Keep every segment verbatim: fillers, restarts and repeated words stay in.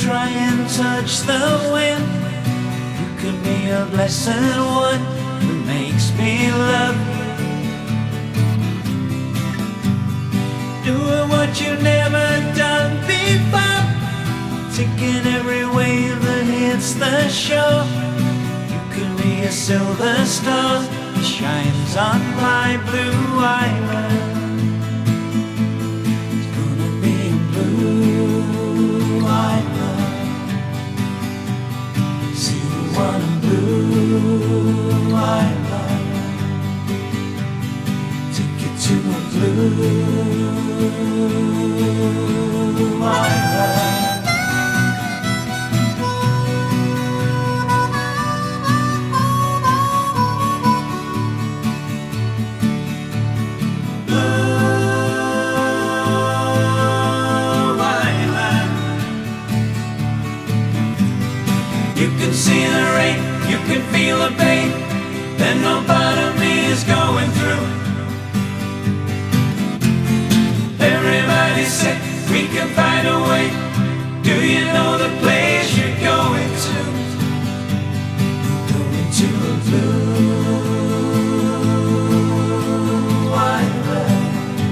try and touch the wind. You could be a blessed one that makes me love you. Doing what you've never done before, taking every wave that hits the shore. You could be a silver star that shines on my blue island. It's gonna be a blue island. See you on a blue island. Take you to a blue island. You can see the rain, you can feel the pain that no part of me is going through. Everybody's sick, we can find a way. Do you know the place you're going to? Going to a blue island.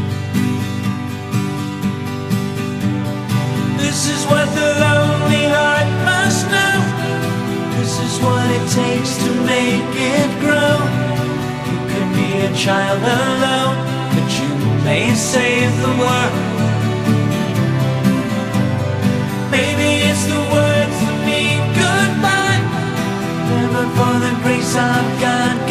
This is what the lonely heart must know. This is what it takes to make it grow. You can be a child alone, but you may save the world. Maybe it's the words that mean goodbye, never for the grace of God.